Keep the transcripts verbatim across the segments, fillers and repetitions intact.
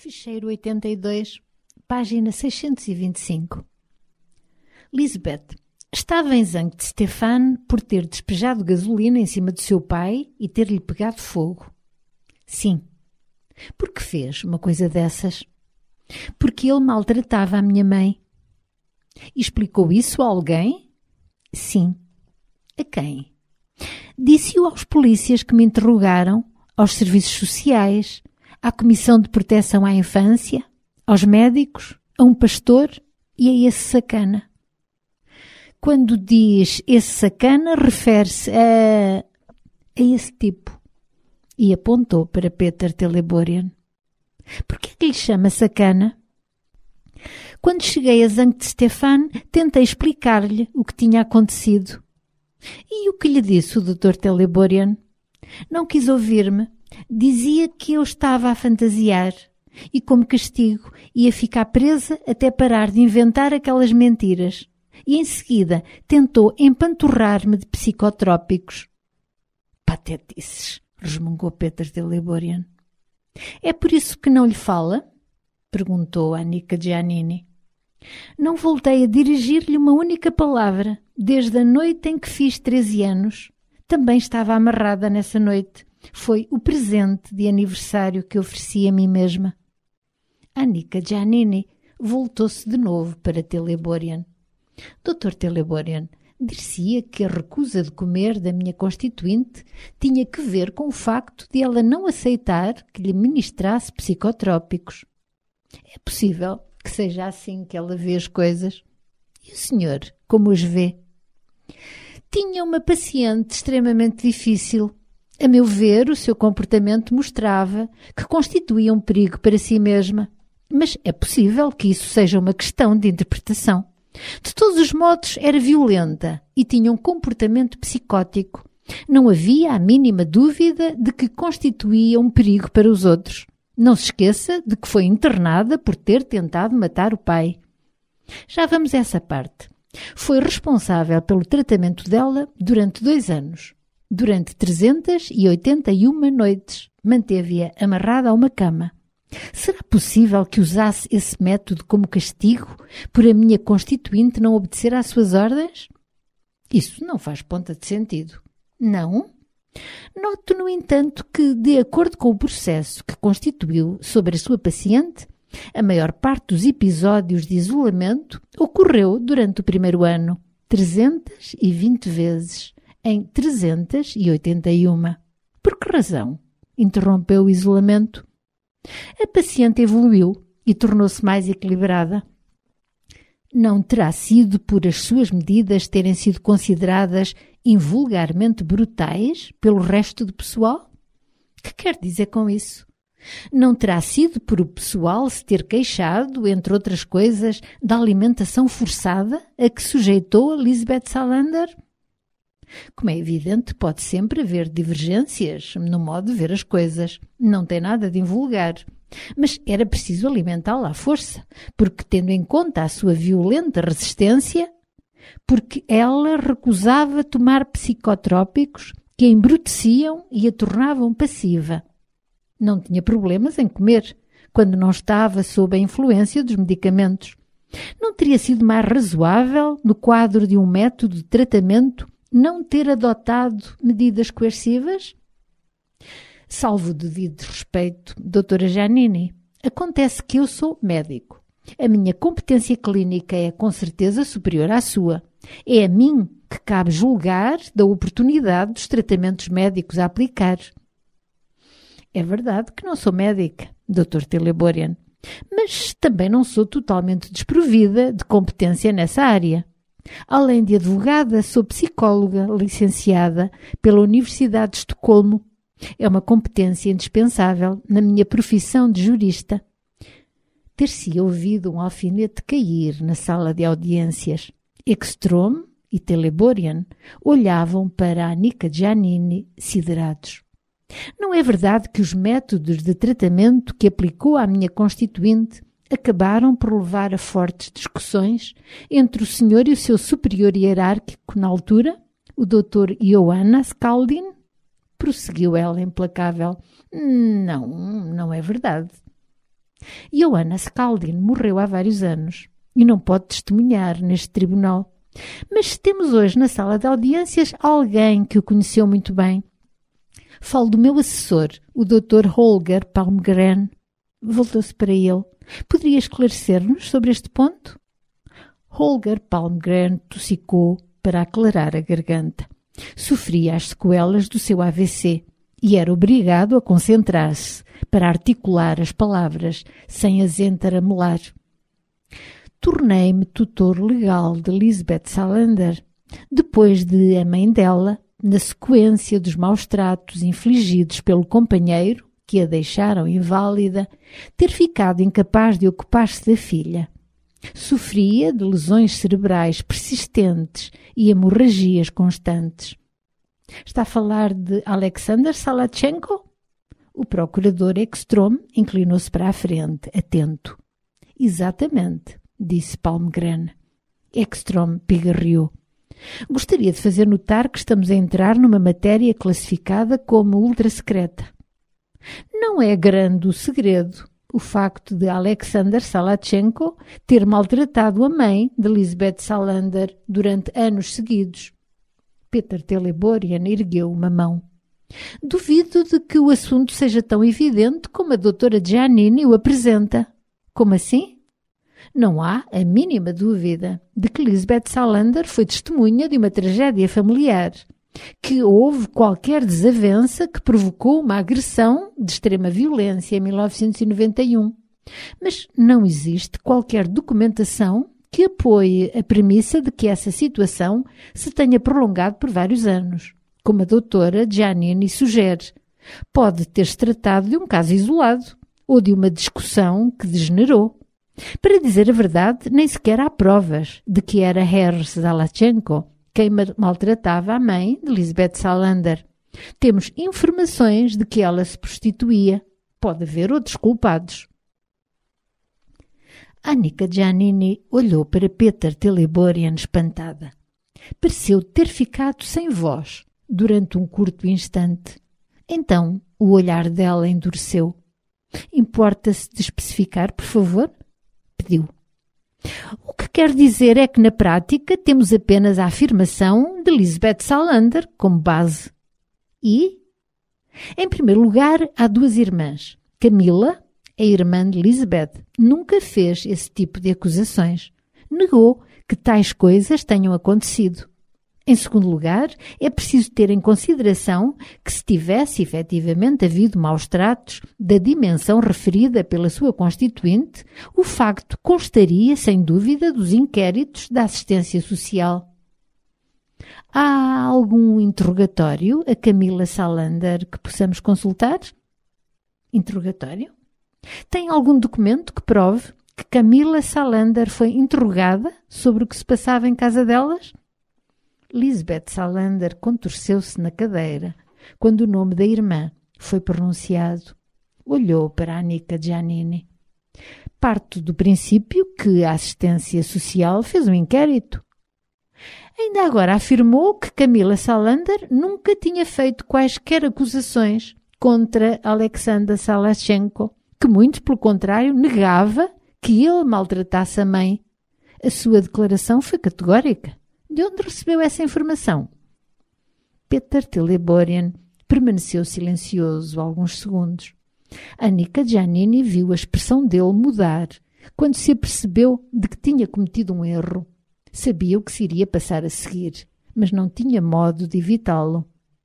Ficheiro oitenta e dois, página seiscentos e vinte e cinco. Lisbeth estava em zangue de Stefan por ter despejado gasolina em cima do seu pai e ter-lhe pegado fogo. Sim. Por que fez uma coisa dessas? Porque ele maltratava a minha mãe. Explicou isso a alguém? Sim. A quem? Disse-o aos polícias que me interrogaram, aos serviços sociais, à Comissão de Proteção à Infância, aos médicos, a um pastor e a esse sacana. Quando diz esse sacana, refere-se a, a esse tipo. E apontou para Peter Teleborian. Por que é que lhe chama sacana? Quando cheguei a zangue de Stefan, tentei explicar-lhe o que tinha acontecido. E o que lhe disse o doutor Teleborian? Não quis ouvir-me. Dizia que eu estava a fantasiar e, como castigo, ia ficar presa até parar de inventar aquelas mentiras. E, em seguida, tentou empanturrar-me de psicotrópicos. Patetices, resmungou Peter Teleborian. É por isso que não lhe fala? Perguntou Annika Giannini. Não voltei a dirigir-lhe uma única palavra, desde a noite em que fiz treze anos. Também estava amarrada nessa noite. Foi o presente de aniversário que ofereci a mim mesma. Annika Giannini voltou-se de novo para Teleborian. doutor Teleborian, dir-se-ia que a recusa de comer da minha constituinte tinha que ver com o facto de ela não aceitar que lhe ministrasse psicotrópicos. É possível que seja assim que ela vê as coisas. E o senhor, como os vê? Tinha uma paciente extremamente difícil. A meu ver, o seu comportamento mostrava que constituía um perigo para si mesma. Mas é possível que isso seja uma questão de interpretação. De todos os modos, era violenta e tinha um comportamento psicótico. Não havia a mínima dúvida de que constituía um perigo para os outros. Não se esqueça de que foi internada por ter tentado matar o pai. Já vamos a essa parte. Foi responsável pelo tratamento dela durante dois anos. Durante trezentas e oitenta e uma noites, manteve-a amarrada a uma cama. Será possível que usasse esse método como castigo por a minha constituinte não obedecer às suas ordens? Isso não faz ponta de sentido. Não? Noto, no entanto, que, de acordo com o processo que constituiu sobre a sua paciente, a maior parte dos episódios de isolamento ocorreu durante o primeiro ano, trezentas e vinte vezes, em trezentas e oitenta e uma. Por que razão? Interrompeu o isolamento. A paciente evoluiu e tornou-se mais equilibrada. Não terá sido por as suas medidas terem sido consideradas invulgarmente brutais pelo resto do pessoal? Que quer dizer com isso? Não terá sido por o pessoal se ter queixado, entre outras coisas, da alimentação forçada a que sujeitou a Lisbeth Salander? Como é evidente, pode sempre haver divergências no modo de ver as coisas. Não tem nada de invulgar. Mas era preciso alimentá-la à força, porque, tendo em conta a sua violenta resistência, porque ela recusava tomar psicotrópicos que a embruteciam e a tornavam passiva. Não tinha problemas em comer, quando não estava sob a influência dos medicamentos. Não teria sido mais razoável, no quadro de um método de tratamento, não ter adotado medidas coercivas? Salvo o devido respeito, doutora Giannini, acontece que eu sou médico. A minha competência clínica é com certeza superior à sua. É a mim que cabe julgar da oportunidade dos tratamentos médicos a aplicar. É verdade que não sou médica, doutor Teleborian, mas também não sou totalmente desprovida de competência nessa área. Além de advogada, sou psicóloga licenciada pela Universidade de Estocolmo. É uma competência indispensável na minha profissão de jurista. Ter-se ouvido um alfinete cair na sala de audiências. Ekström e Teleborian olhavam para Annika Giannini siderados. Não é verdade que os métodos de tratamento que aplicou à minha constituinte acabaram por levar a fortes discussões entre o senhor e o seu superior hierárquico na altura, o doutor Johanna Skaldin? Prosseguiu ela implacável. Não, não é verdade. Johanna Skaldin morreu há vários anos e não pode testemunhar neste tribunal. Mas temos hoje na sala de audiências alguém que o conheceu muito bem. Falo do meu assessor, o doutor Holger Palmgren. Voltou-se para ele. Poderia esclarecer-nos sobre este ponto? Holger Palmgren tossicou para aclarar a garganta. Sofria as sequelas do seu A V C e era obrigado a concentrar-se para articular as palavras sem as entaramelar. Tornei-me tutor legal de Lisbeth Salander, depois de a mãe dela, na sequência dos maus tratos infligidos pelo companheiro, que a deixaram inválida, ter ficado incapaz de ocupar-se da filha. Sofria de lesões cerebrais persistentes e hemorragias constantes. Está a falar de Alexander Salachenko? O procurador Ekstrom inclinou-se para a frente, atento. Exatamente, disse Palmgren. Ekstrom pigarreou. Gostaria de fazer notar que estamos a entrar numa matéria classificada como ultra-secreta. Não é grande o segredo, o facto de Alexander Salachenko ter maltratado a mãe de Lisbeth Salander durante anos seguidos. Peter Teleborian ergueu uma mão. Duvido de que o assunto seja tão evidente como a doutora Giannini o apresenta. Como assim? Não há a mínima dúvida de que Lisbeth Salander foi testemunha de uma tragédia familiar, que houve qualquer desavença que provocou uma agressão de extrema violência em mil novecentos e noventa e um. Mas não existe qualquer documentação que apoie a premissa de que essa situação se tenha prolongado por vários anos, como a doutora Giannini sugere. Pode ter-se tratado de um caso isolado ou de uma discussão que degenerou. Para dizer a verdade, nem sequer há provas de que era Herr Salachenko quem maltratava a mãe de Lisbeth Salander. Temos informações de que ela se prostituía. Pode haver outros culpados. Annika Giannini olhou para Peter Teleborian espantada. Pareceu ter ficado sem voz durante um curto instante. Então o olhar dela endureceu. Importa-se de especificar, por favor? Pediu. O que quer dizer é que, na prática, temos apenas a afirmação de Lisbeth Salander como base. E? Em primeiro lugar, há duas irmãs. Camila, a irmã de Lisbeth, nunca fez esse tipo de acusações. Negou que tais coisas tenham acontecido. Em segundo lugar, é preciso ter em consideração que se tivesse efetivamente havido maus tratos da dimensão referida pela sua constituinte, o facto constaria, sem dúvida, dos inquéritos da assistência social. Há algum interrogatório a Camila Salander que possamos consultar? Interrogatório? Tem algum documento que prove que Camila Salander foi interrogada sobre o que se passava em casa delas? Lisbeth Salander contorceu-se na cadeira quando o nome da irmã foi pronunciado. Olhou para Annika Giannini. Parto do princípio que a assistência social fez um inquérito. Ainda agora afirmou que Camila Salander nunca tinha feito quaisquer acusações contra Alexander Salachenko, que muito pelo contrário negava que ele maltratasse a mãe. A sua declaração foi categórica. De onde recebeu essa informação? Peter Teleborian permaneceu silencioso alguns segundos. Annika Giannini viu a expressão dele mudar quando se apercebeu de que tinha cometido um erro. Sabia o que se iria passar a seguir, mas não tinha modo de evitá-lo.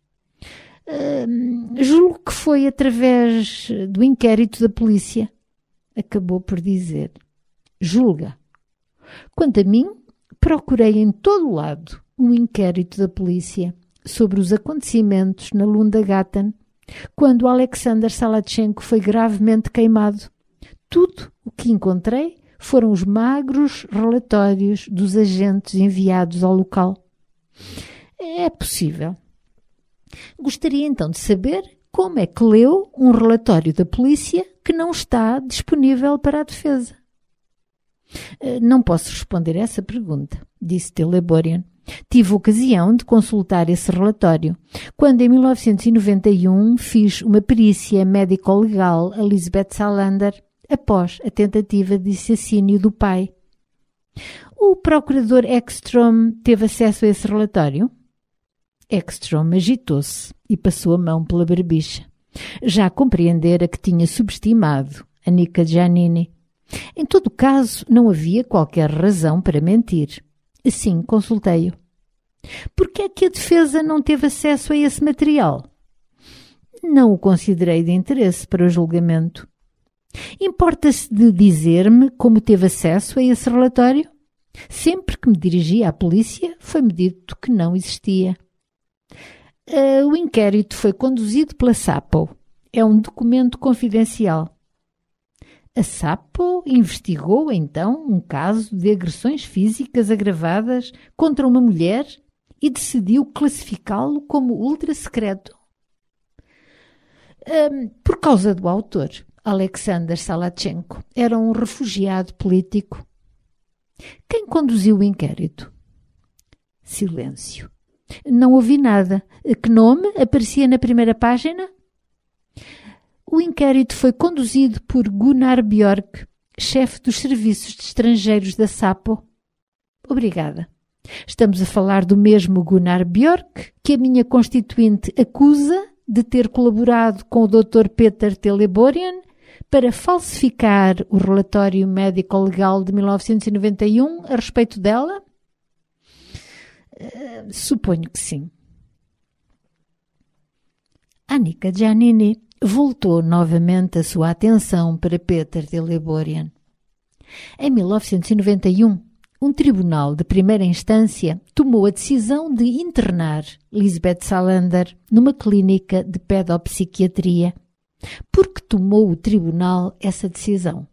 Uh, julgo que foi através do inquérito da polícia. Acabou por dizer. Julga. Quanto a mim, procurei em todo o lado um inquérito da polícia sobre os acontecimentos na Lundagaten, quando Alexander Salachenko foi gravemente queimado. Tudo o que encontrei foram os magros relatórios dos agentes enviados ao local. É possível. Gostaria então de saber como é que leu um relatório da polícia que não está disponível para a defesa. Não posso responder a essa pergunta, disse Teleborian. Tive ocasião de consultar esse relatório quando, em mil novecentos e noventa e um, fiz uma perícia médico-legal a Lisbeth Salander após a tentativa de assassínio do pai. O procurador Ekstrom teve acesso a esse relatório? Ekstrom agitou-se e passou a mão pela barbicha. Já compreendera que tinha subestimado Annika Giannini. Em todo caso, não havia qualquer razão para mentir. Assim, consultei-o. Por que é que a defesa não teve acesso a esse material? Não o considerei de interesse para o julgamento. Importa-se de dizer-me como teve acesso a esse relatório? Sempre que me dirigia à polícia, foi-me dito que não existia. Uh, o inquérito foi conduzido pela SAPO. É um documento confidencial. A SAPO investigou, então, um caso de agressões físicas agravadas contra uma mulher e decidiu classificá-lo como ultra-secreto. Um, por causa do autor, Alexander Salachenko, era um refugiado político. Quem conduziu o inquérito? Silêncio. Não ouvi nada. Que nome aparecia na primeira página? O inquérito foi conduzido por Gunnar Björk, chefe dos serviços de estrangeiros da SAPO. Obrigada. Estamos a falar do mesmo Gunnar Björk que a minha constituinte acusa de ter colaborado com o doutor Peter Teleborian para falsificar o relatório médico-legal de mil novecentos e noventa e um a respeito dela? Uh, suponho que sim. Annika Giannini voltou novamente a sua atenção para Peter Teleborian. Em mil novecentos e noventa e um, um tribunal de primeira instância tomou a decisão de internar Lisbeth Salander numa clínica de pedopsiquiatria. Por que tomou o tribunal essa decisão?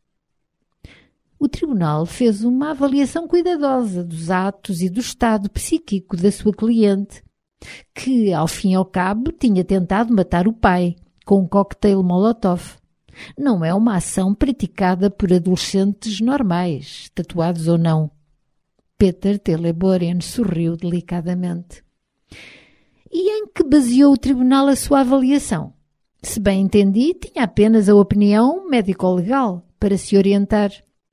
O tribunal fez uma avaliação cuidadosa dos atos e do estado psíquico da sua cliente, que, ao fim e ao cabo, tinha tentado matar o pai com um cocktail Molotov. Não é uma ação praticada por adolescentes normais, tatuados ou não. Peter Teleborian sorriu delicadamente. E em que baseou o tribunal a sua avaliação? Se bem entendi, tinha apenas a opinião médico-legal para se orientar.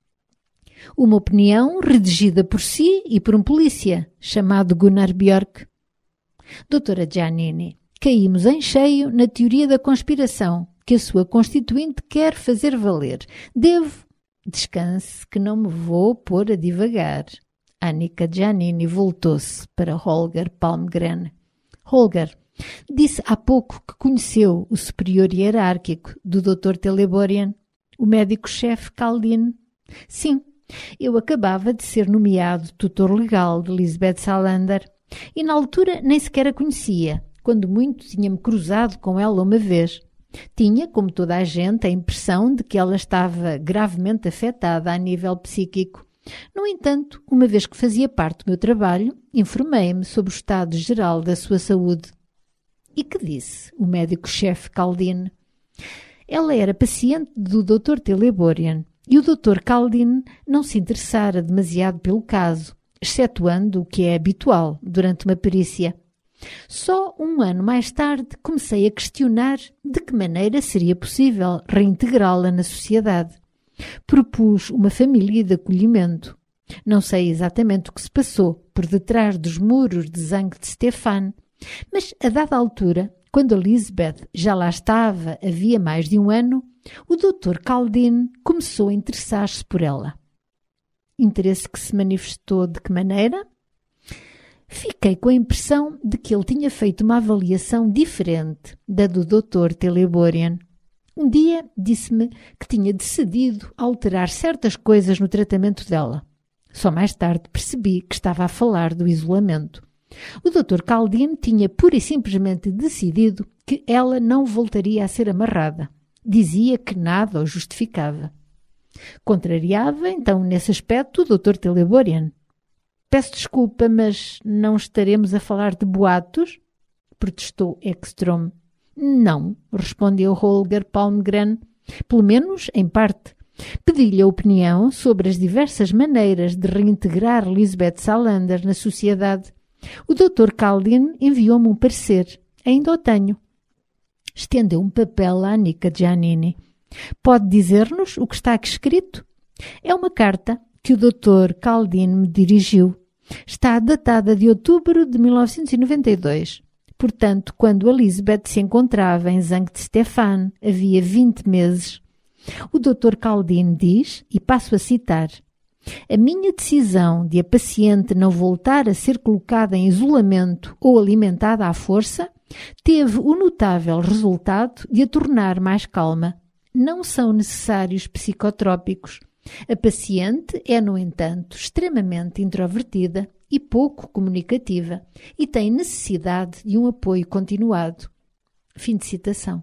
Uma opinião redigida por si e por um polícia, chamado Gunnar Björk. Doutora Giannini, caímos em cheio na teoria da conspiração que a sua constituinte quer fazer valer. Devo... Descanse, que não me vou pôr a divagar. Annika Giannini voltou-se para Holger Palmgren. Holger, disse há pouco que conheceu o superior hierárquico do doutor Teleborian, o médico-chefe Kaldin. Sim, eu acabava de ser nomeado tutor legal de Lisbeth Salander e na altura nem sequer a conhecia, quando muito tinha-me cruzado com ela uma vez. Tinha, como toda a gente, a impressão de que ela estava gravemente afetada a nível psíquico. No entanto, uma vez que fazia parte do meu trabalho, informei-me sobre o estado geral da sua saúde. E que disse o médico-chefe Kaldin? Ela era paciente do doutor Teleborian e o doutor Kaldin não se interessara demasiado pelo caso, excetuando o que é habitual durante uma perícia. Só um ano mais tarde comecei a questionar de que maneira seria possível reintegrá-la na sociedade. Propus uma família de acolhimento. Não sei exatamente o que se passou por detrás dos muros de Sankt Stefan, mas a dada altura, quando a Lisbeth já lá estava havia mais de um ano, o doutor Kaldin começou a interessar-se por ela. Interesse que se manifestou de que maneira? Fiquei com a impressão de que ele tinha feito uma avaliação diferente da do doutor Teleborian. Um dia disse-me que tinha decidido alterar certas coisas no tratamento dela. Só mais tarde percebi que estava a falar do isolamento. O doutor Kaldin tinha pura e simplesmente decidido que ela não voltaria a ser amarrada. Dizia que nada o justificava. Contrariava, então, nesse aspecto, o doutor Teleborian. Peço desculpa, mas não estaremos a falar de boatos? Protestou Ekstrom. Não, respondeu Holger Palmgren, pelo menos em parte. Pedi-lhe a opinião sobre as diversas maneiras de reintegrar Lisbeth Salander na sociedade. O doutor Kaldin enviou-me um parecer. Ainda o tenho. Estendeu um papel a Annika Giannini. Pode dizer-nos o que está aqui escrito? É uma carta que o doutor Caldine me dirigiu. Está datada de outubro de mil novecentos e noventa e dois. Portanto, quando Elizabeth se encontrava em Sankt-Stefan, havia vinte meses. O doutor Caldine diz, e passo a citar: a minha decisão de a paciente não voltar a ser colocada em isolamento ou alimentada à força teve o notável resultado de a tornar mais calma. Não são necessários psicotrópicos. A paciente é, no entanto, extremamente introvertida e pouco comunicativa e tem necessidade de um apoio continuado. Fim de citação.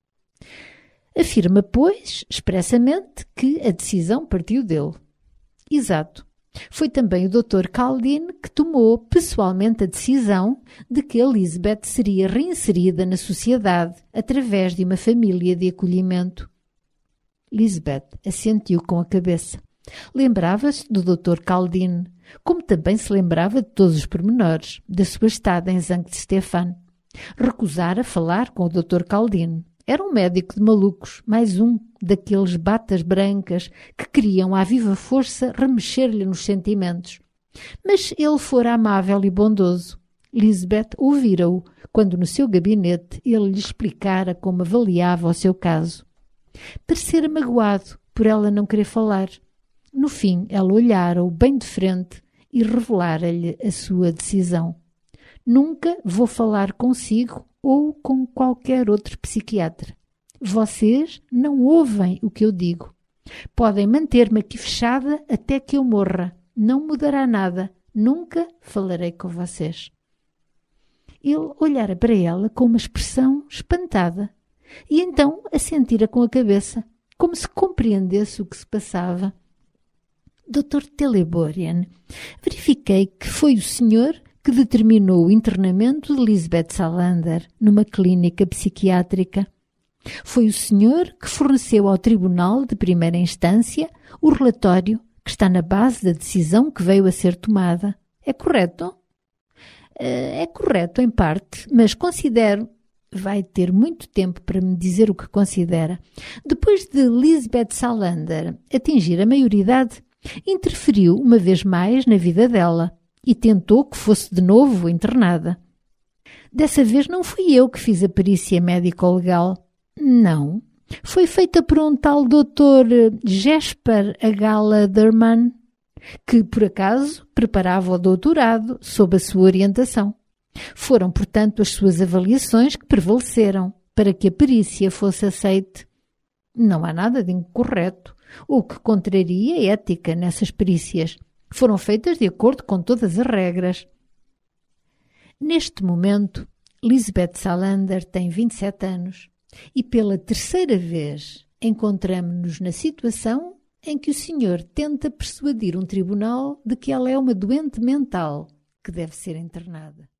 Afirma, pois, expressamente que a decisão partiu dele. Exato. Foi também o doutor Caldine que tomou pessoalmente a decisão de que Elizabeth seria reinserida na sociedade através de uma família de acolhimento. Elizabeth assentiu com a cabeça. Lembrava-se do doutor Caldine, como também se lembrava de todos os pormenores da sua estada em Sankt-Stefan. Recusara falar com o doutor Caldine. Era um médico de malucos, mais um daqueles batas brancas que queriam à viva força remexer-lhe nos sentimentos. Mas ele fora amável e bondoso. Elizabeth ouvira-o quando no seu gabinete ele lhe explicara como avaliava o seu caso. Parecera magoado por ela não querer falar. No fim, ela olhara-o bem de frente e revelara-lhe a sua decisão. Nunca vou falar consigo ou com qualquer outro psiquiatra. Vocês não ouvem o que eu digo. Podem manter-me aqui fechada até que eu morra. Não mudará nada. Nunca falarei com vocês. Ele olhara para ela com uma expressão espantada e então assentira com a cabeça, como se compreendesse o que se passava. doutor Teleborian, verifiquei que foi o senhor que determinou o internamento de Lisbeth Salander numa clínica psiquiátrica. Foi o senhor que forneceu ao Tribunal de Primeira Instância o relatório que está na base da decisão que veio a ser tomada. É correto? É correto em parte, mas considero... Vai ter muito tempo para me dizer o que considera. Depois de Lisbeth Salander atingir a maioridade, interferiu uma vez mais na vida dela e tentou que fosse de novo internada. Dessa vez não fui eu que fiz a perícia médico-legal. Não. Foi feita por um tal doutor Jesper H. Lederman, que, por acaso, preparava o doutorado sob a sua orientação. Foram, portanto, as suas avaliações que prevaleceram para que a perícia fosse aceite. Não há nada de incorreto ou que contraria a ética nessas perícias. Foram feitas de acordo com todas as regras. Neste momento, Lisbeth Salander tem vinte e sete anos e pela terceira vez encontramo-nos na situação em que o senhor tenta persuadir um tribunal de que ela é uma doente mental que deve ser internada.